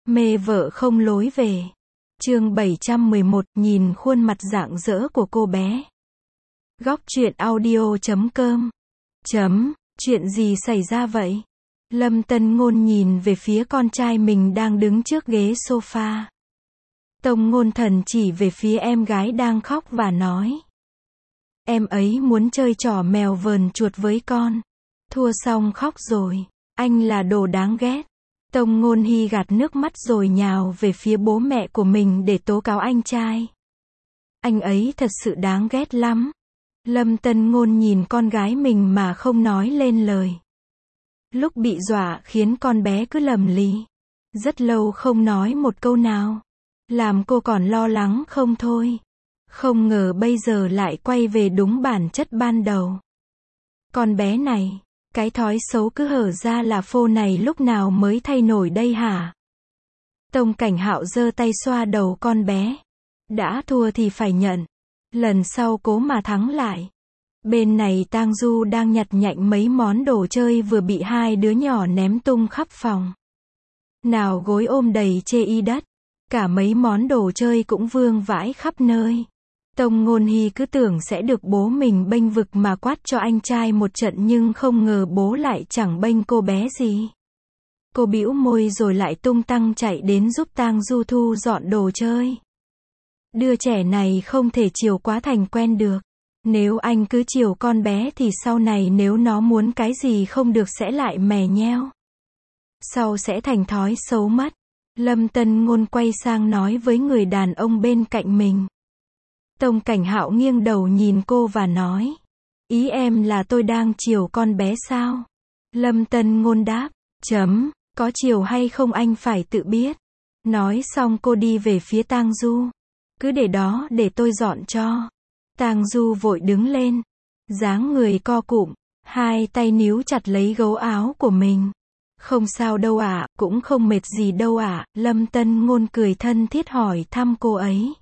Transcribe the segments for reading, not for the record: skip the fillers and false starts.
Mê vợ không lối về. Chương 711, nhìn khuôn mặt rạng rỡ của cô bé. Góc truyện audio.com. Chuyện gì xảy ra vậy? Lâm Tân Ngôn nhìn về phía con trai mình đang đứng trước ghế sofa. Tông Ngôn Thần chỉ về phía em gái đang khóc và nói. Em ấy muốn chơi trò mèo vờn chuột với con. Thua xong khóc rồi. Anh là đồ đáng ghét. Tông Ngôn Hy gạt nước mắt rồi nhào về phía bố mẹ của mình để tố cáo anh trai. Anh ấy thật sự đáng ghét lắm. Lâm Tân Ngôn nhìn con gái mình mà không nói lên lời. Lúc bị dọa khiến con bé cứ lầm lì. Rất lâu không nói một câu nào. Làm cô còn lo lắng không thôi. Không ngờ bây giờ lại quay về đúng bản chất ban đầu. Con bé này, cái thói xấu cứ hở ra là phô này lúc nào mới thay nổi đây hả? Tông Cảnh Hạo giơ tay xoa đầu con bé. Đã thua thì phải nhận. Lần sau cố mà thắng lại. Bên này Tang Du đang nhặt nhạnh mấy món đồ chơi vừa bị hai đứa nhỏ ném tung khắp phòng. Nào gối ôm đầy chê y đất. Cả mấy món đồ chơi cũng vương vãi khắp nơi. Tông Ngôn Hy cứ tưởng sẽ được bố mình bênh vực mà quát cho anh trai một trận nhưng không ngờ bố lại chẳng bênh cô bé gì. Cô bĩu môi rồi lại tung tăng chạy đến giúp Tang Du thu dọn đồ chơi. Đứa trẻ này không thể chiều quá thành quen được. Nếu anh cứ chiều con bé thì sau này nếu nó muốn cái gì không được sẽ lại mè nheo. Sau sẽ thành thói xấu mất. Lâm Tân Ngôn quay sang nói với người đàn ông bên cạnh mình. Tông Cảnh Hạo nghiêng đầu nhìn cô và nói. Ý em là tôi đang chiều con bé sao? Lâm Tân Ngôn đáp. Có chiều hay không anh phải tự biết. Nói xong cô đi về phía Tang Du. Cứ để đó để tôi dọn cho. Tang Du vội đứng lên. Dáng người co cụm. Hai tay níu chặt lấy gấu áo của mình. Không sao đâu ạ, cũng không mệt gì đâu ạ. Lâm Tân Ngôn cười thân thiết hỏi thăm cô ấy.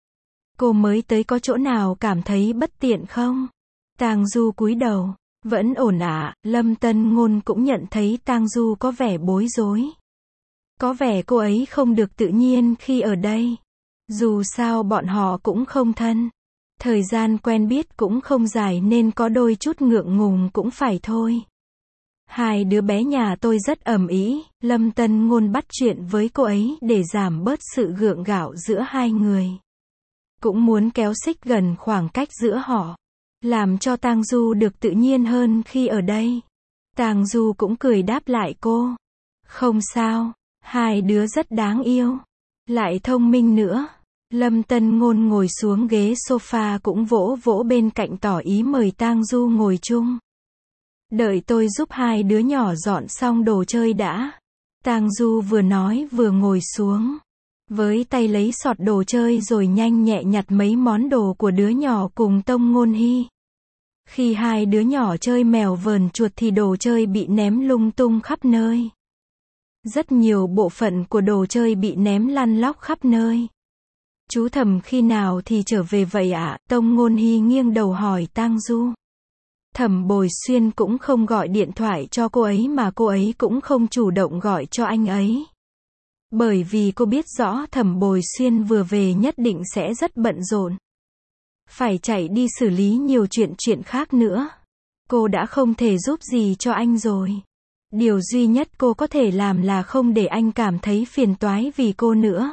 Cô mới tới có chỗ nào cảm thấy bất tiện không? Tang Du cúi đầu. Vẫn ổn ạ. Lâm Tân Ngôn cũng nhận thấy Tang Du có vẻ bối rối. Có vẻ cô ấy không được tự nhiên khi ở đây. Dù sao bọn họ cũng không thân. Thời gian quen biết cũng không dài nên có đôi chút ngượng ngùng cũng phải thôi. Hai đứa bé nhà tôi rất ầm ĩ. Lâm Tân Ngôn bắt chuyện với cô ấy để giảm bớt sự gượng gạo giữa hai người. Cũng muốn kéo xích gần khoảng cách giữa họ. Làm cho Tang Du được tự nhiên hơn khi ở đây. Tang Du cũng cười đáp lại cô. Không sao. Hai đứa rất đáng yêu. Lại thông minh nữa. Lâm Tân Ngôn ngồi xuống ghế sofa cũng vỗ vỗ bên cạnh tỏ ý mời Tang Du ngồi chung. Đợi tôi giúp hai đứa nhỏ dọn xong đồ chơi đã. Tang Du vừa nói vừa ngồi xuống. Với tay lấy sọt đồ chơi rồi nhanh nhẹ nhặt mấy món đồ của đứa nhỏ cùng Tông Ngôn Hy. Khi hai đứa nhỏ chơi mèo vờn chuột thì đồ chơi bị ném lung tung khắp nơi. Rất nhiều bộ phận của đồ chơi bị ném lăn lóc khắp nơi. Chú Thẩm khi nào thì trở về vậy ạ? Tông Ngôn Hy nghiêng đầu hỏi Tang Du. Thẩm Bồi Xuyên cũng không gọi điện thoại cho cô ấy mà cô ấy cũng không chủ động gọi cho anh ấy. Bởi vì cô biết rõ Thẩm Bồi Xuyên vừa về nhất định sẽ rất bận rộn. Phải chạy đi xử lý nhiều chuyện khác nữa. Cô đã không thể giúp gì cho anh rồi. Điều duy nhất cô có thể làm là không để anh cảm thấy phiền toái vì cô nữa.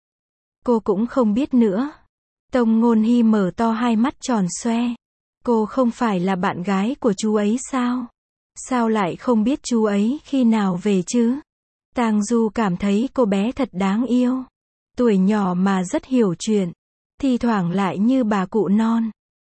Cô cũng không biết nữa. Tông Ngôn Hy mở to hai mắt tròn xoe. Cô không phải là bạn gái của chú ấy sao? Sao lại không biết chú ấy khi nào về chứ? Tang Du cảm thấy cô bé thật đáng yêu. Tuổi nhỏ mà rất hiểu chuyện. Thi thoảng lại như bà cụ non.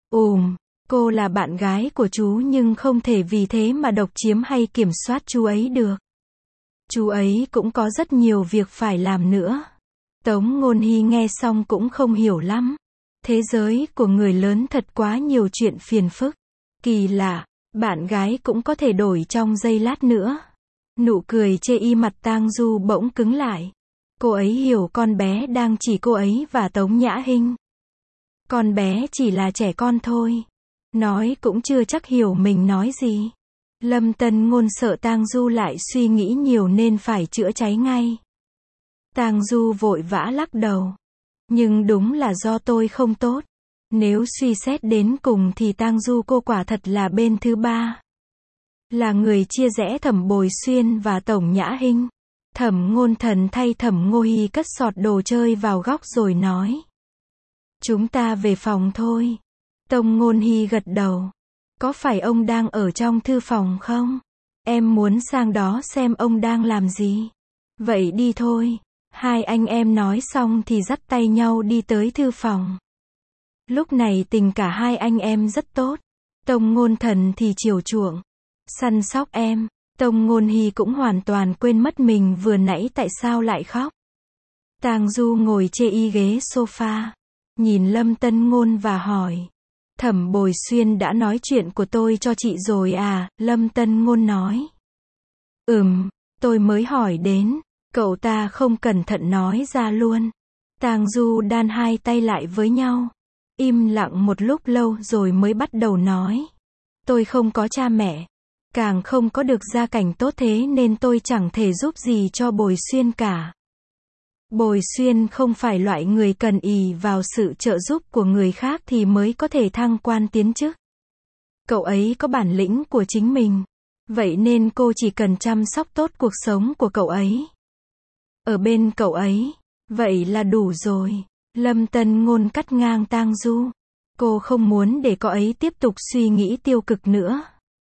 Cô là bạn gái của chú nhưng không thể vì thế mà độc chiếm hay kiểm soát chú ấy được. Chú ấy cũng có rất nhiều việc phải làm nữa. Tống Ngôn Hy nghe xong cũng không hiểu lắm. Thế giới của người lớn thật quá nhiều chuyện phiền phức. Kỳ lạ, bạn gái cũng có thể đổi trong giây lát nữa. Nụ cười chê y mặt Tang Du bỗng cứng lại. Cô ấy hiểu con bé đang chỉ cô ấy và Tống Nhã Hinh. Con bé chỉ là trẻ con thôi. Nói cũng chưa chắc hiểu mình nói gì. Lâm Tân Ngôn sợ Tang Du lại suy nghĩ nhiều nên phải chữa cháy ngay. Tang Du vội vã lắc đầu. Nhưng đúng là do tôi không tốt. Nếu suy xét đến cùng thì Tang Du cô quả thật là bên thứ ba. Là người chia rẽ Thẩm Bồi Xuyên và Tổng Nhã Hinh. Thẩm Ngôn Thần thay Thẩm Ngô Hi cất sọt đồ chơi vào góc rồi nói. Chúng ta về phòng thôi. Tông Ngôn Hi gật đầu. Có phải ông đang ở trong thư phòng không? Em muốn sang đó xem ông đang làm gì. Vậy đi thôi. Hai anh em nói xong thì dắt tay nhau đi tới thư phòng. Lúc này tình cả hai anh em rất tốt. Tông Ngôn Thần thì chiều chuộng, săn sóc em. Tông Ngôn Hi cũng hoàn toàn quên mất mình vừa nãy tại sao lại khóc. Tang Du ngồi chê y ghế sofa, nhìn Lâm Tân Ngôn và hỏi. Thẩm Bồi Xuyên đã nói chuyện của tôi cho chị rồi à? Lâm Tân Ngôn nói. Tôi mới hỏi đến. Cậu ta không cẩn thận nói ra luôn. Tang Du đan hai tay lại với nhau. Im lặng một lúc lâu rồi mới bắt đầu nói. Tôi không có cha mẹ. Càng không có được gia cảnh tốt thế nên tôi chẳng thể giúp gì cho Bồi Xuyên cả. Bồi Xuyên không phải loại người cần ỷ vào sự trợ giúp của người khác thì mới có thể thăng quan tiến chức. Cậu ấy có bản lĩnh của chính mình. Vậy nên cô chỉ cần chăm sóc tốt cuộc sống của cậu ấy. Ở bên cậu ấy. Vậy là đủ rồi. Lâm Tân Ngôn cắt ngang Tang Du. Cô không muốn để cậu ấy tiếp tục suy nghĩ tiêu cực nữa.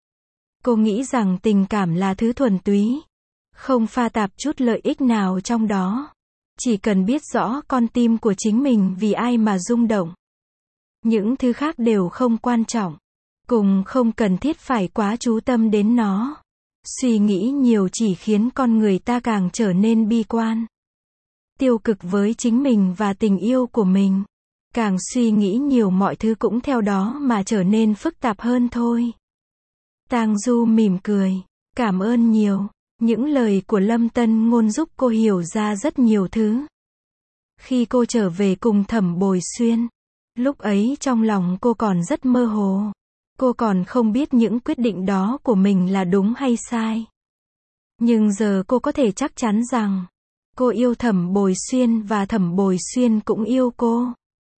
Cô nghĩ rằng tình cảm là thứ thuần túy. Không pha tạp chút lợi ích nào trong đó. Chỉ cần biết rõ con tim của chính mình vì ai mà rung động. Những thứ khác đều không quan trọng. Cùng không cần thiết phải quá chú tâm đến nó. Suy nghĩ nhiều chỉ khiến con người ta càng trở nên bi quan. Tiêu cực với chính mình và tình yêu của mình. Càng suy nghĩ nhiều mọi thứ cũng theo đó mà trở nên phức tạp hơn thôi. Tang Du mỉm cười. Cảm ơn nhiều. Những lời của Lâm Tân Ngôn giúp cô hiểu ra rất nhiều thứ. Khi cô trở về cùng Thẩm Bồi Xuyên, lúc ấy trong lòng cô còn rất mơ hồ. Cô còn không biết những quyết định đó của mình là đúng hay sai. Nhưng giờ cô có thể chắc chắn rằng, cô yêu Thẩm Bồi Xuyên và Thẩm Bồi Xuyên cũng yêu cô.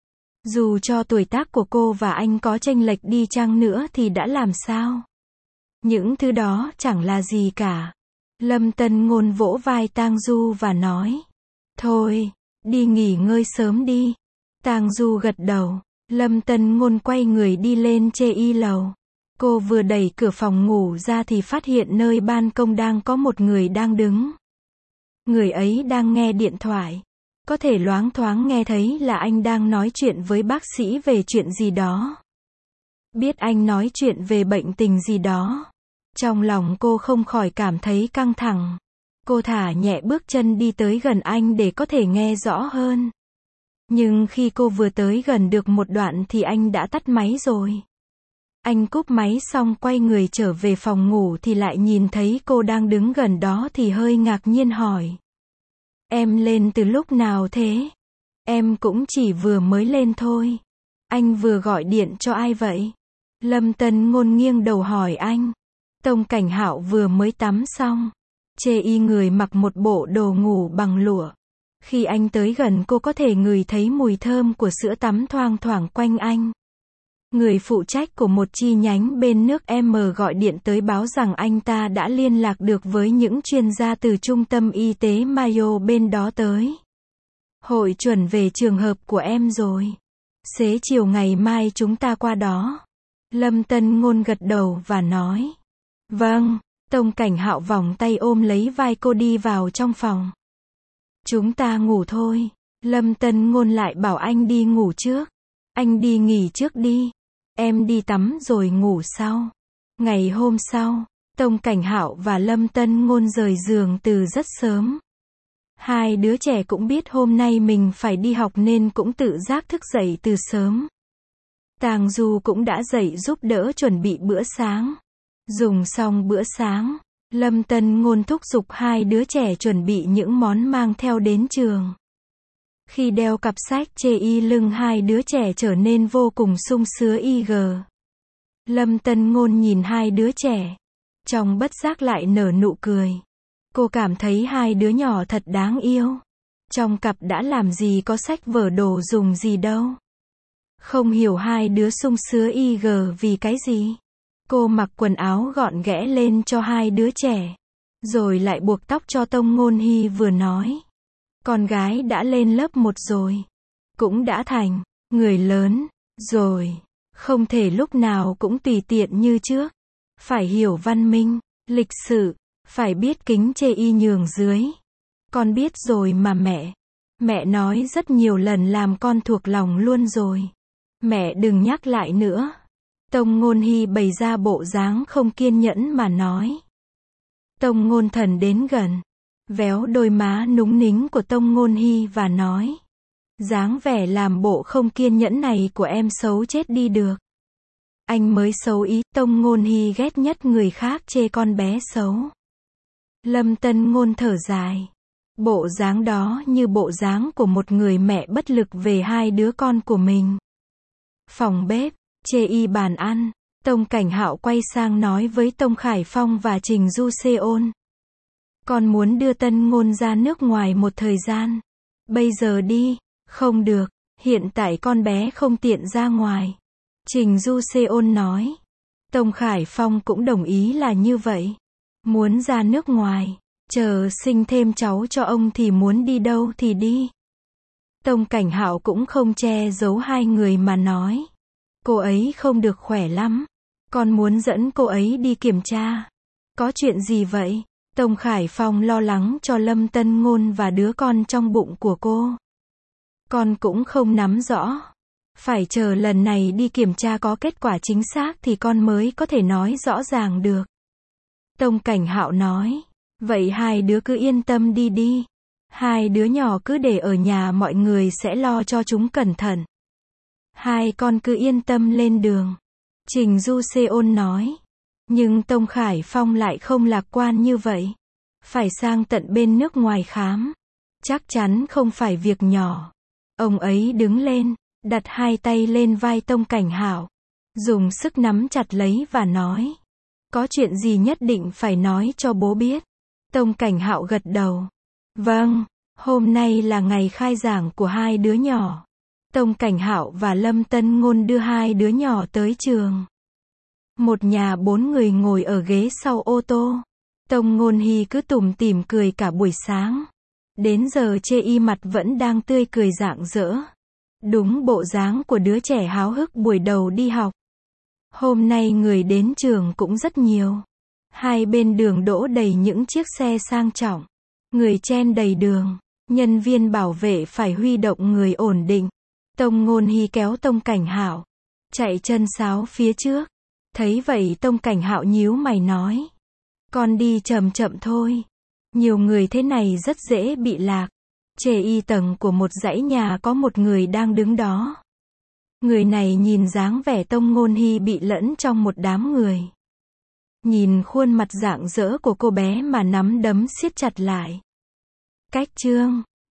Dù cho tuổi tác của cô và anh có chênh lệch đi chăng nữa thì đã làm sao? Những thứ đó chẳng là gì cả. Lâm Tân Ngôn vỗ vai Tang Du và nói. Thôi, đi nghỉ ngơi sớm đi. Tang Du gật đầu. Lâm Tân Ngôn quay người đi lên chê y lầu. Cô vừa đẩy cửa phòng ngủ ra thì phát hiện nơi ban công đang có một người đang đứng. Người ấy đang nghe điện thoại. Có thể loáng thoáng nghe thấy là anh đang nói chuyện với bác sĩ về chuyện gì đó. Biết anh nói chuyện về bệnh tình gì đó. Trong lòng cô không khỏi cảm thấy căng thẳng. Cô thả nhẹ bước chân đi tới gần anh để có thể nghe rõ hơn. Nhưng khi cô vừa tới gần được một đoạn thì anh đã tắt máy rồi. Anh cúp máy xong quay người trở về phòng ngủ thì lại nhìn thấy cô đang đứng gần đó thì hơi ngạc nhiên hỏi. Em lên từ lúc nào thế? Em cũng chỉ vừa mới lên thôi. Anh vừa gọi điện cho ai vậy? Lâm Tân Ngôn nghiêng đầu hỏi anh. Tông Cảnh Hạo vừa mới tắm xong. Chê y người mặc một bộ đồ ngủ bằng lụa. Khi anh tới gần cô có thể ngửi thấy mùi thơm của sữa tắm thoang thoảng quanh anh. Người phụ trách của một chi nhánh bên nước M gọi điện tới báo rằng anh ta đã liên lạc được với những chuyên gia từ trung tâm y tế Mayo bên đó tới. Hội chuẩn về trường hợp của em rồi. Xế chiều ngày mai chúng ta qua đó. Lâm Tân Ngôn gật đầu và nói. Vâng. Tông Cảnh Hạo vòng tay ôm lấy vai cô đi vào trong phòng. Chúng ta ngủ thôi. Lâm Tân Ngôn lại bảo anh đi ngủ trước. Anh đi nghỉ trước đi. Em đi tắm rồi ngủ sau. Ngày hôm sau, Tông Cảnh Hạo và Lâm Tân Ngôn rời giường từ rất sớm. Hai đứa trẻ cũng biết hôm nay mình phải đi học nên cũng tự giác thức dậy từ sớm. Tang Du cũng đã dậy giúp đỡ chuẩn bị bữa sáng. Dùng xong bữa sáng, Lâm Tân Ngôn thúc giục hai đứa trẻ chuẩn bị những món mang theo đến trường. Khi đeo cặp sách chê y lưng hai đứa trẻ trở nên vô cùng sung sướng IG. Lâm Tân Ngôn nhìn hai đứa trẻ. Trong bất giác lại nở nụ cười. Cô cảm thấy hai đứa nhỏ thật đáng yêu. Trong cặp đã làm gì có sách vở đồ dùng gì đâu. Không hiểu hai đứa sung sứa IG vì cái gì. Cô mặc quần áo gọn ghẽ lên cho hai đứa trẻ. Rồi lại buộc tóc cho Tông Ngôn Hy vừa nói. Con gái đã lên lớp 1 rồi. Cũng đã thành người lớn rồi. Không thể lúc nào cũng tùy tiện như trước. Phải hiểu văn minh, lịch sự. Phải biết kính chê y nhường dưới. Con biết rồi mà mẹ. Mẹ nói rất nhiều lần làm con thuộc lòng luôn rồi. Mẹ đừng nhắc lại nữa. Tông Ngôn Hy bày ra bộ dáng không kiên nhẫn mà nói. Tông Ngôn Thần đến gần, véo đôi má núng nính của Tông Ngôn Hy và nói. Dáng vẻ làm bộ không kiên nhẫn này của em xấu chết đi được. Anh mới xấu ý. Tông Ngôn Hy ghét nhất người khác chê con bé xấu. Lâm Tân Ngôn thở dài. Bộ dáng đó như bộ dáng của một người mẹ bất lực về hai đứa con của mình. Phòng bếp, chê y bàn ăn. Tông Cảnh Hạo quay sang nói với Tông Khải Phong và Trình Du Seon. Con muốn đưa Tân Ngôn ra nước ngoài một thời gian. Bây giờ đi. Không được, hiện tại con bé không tiện ra ngoài. Trình Du Seon nói. Tông Khải Phong cũng đồng ý là như vậy. Muốn ra nước ngoài. Chờ sinh thêm cháu cho ông thì muốn đi đâu thì đi. Tông Cảnh Hạo cũng không che giấu hai người mà nói. Cô ấy không được khỏe lắm. Con muốn dẫn cô ấy đi kiểm tra. Có chuyện gì vậy? Tông Khải Phong lo lắng cho Lâm Tân Ngôn và đứa con trong bụng của cô. Con cũng không nắm rõ. Phải chờ lần này đi kiểm tra có kết quả chính xác thì con mới có thể nói rõ ràng được. Tông Cảnh Hạo nói. Vậy hai đứa cứ yên tâm đi đi. Hai đứa nhỏ cứ để ở nhà, mọi người sẽ lo cho chúng cẩn thận. Hai con cứ yên tâm lên đường. Trình Du Seon nói. Nhưng Tông Khải Phong lại không lạc quan như vậy. Phải sang tận bên nước ngoài khám. Chắc chắn không phải việc nhỏ. Ông ấy đứng lên, đặt hai tay lên vai Tông Cảnh Hạo. Dùng sức nắm chặt lấy và nói. Có chuyện gì nhất định phải nói cho bố biết. Tông Cảnh Hạo gật đầu. Vâng, hôm nay là ngày khai giảng của hai đứa nhỏ. Tông Cảnh Hạo và Lâm Tân Ngôn đưa hai đứa nhỏ tới trường. Một nhà 4 người ngồi ở ghế sau ô tô. Tông Ngôn Hy cứ tủm tỉm cười cả buổi sáng. Đến giờ chê y mặt vẫn đang tươi cười rạng rỡ. Đúng bộ dáng của đứa trẻ háo hức buổi đầu đi học. Hôm nay người đến trường cũng rất nhiều. Hai bên đường đỗ đầy những chiếc xe sang trọng. Người chen đầy đường. Nhân viên bảo vệ phải huy động người ổn định. Tông Ngôn Hy kéo Tông Cảnh Hạo. Chạy chân sáo phía trước. Thấy vậy Tông Cảnh Hạo nhíu mày nói. Con đi chậm chậm thôi. Nhiều người thế này rất dễ bị lạc. Trề y tầng của một dãy nhà có một người đang đứng đó. Người này nhìn dáng vẻ Tông Ngôn Hy bị lẫn trong một đám người. Nhìn khuôn mặt rạng rỡ của cô bé mà nắm đấm siết chặt lại. Cách chương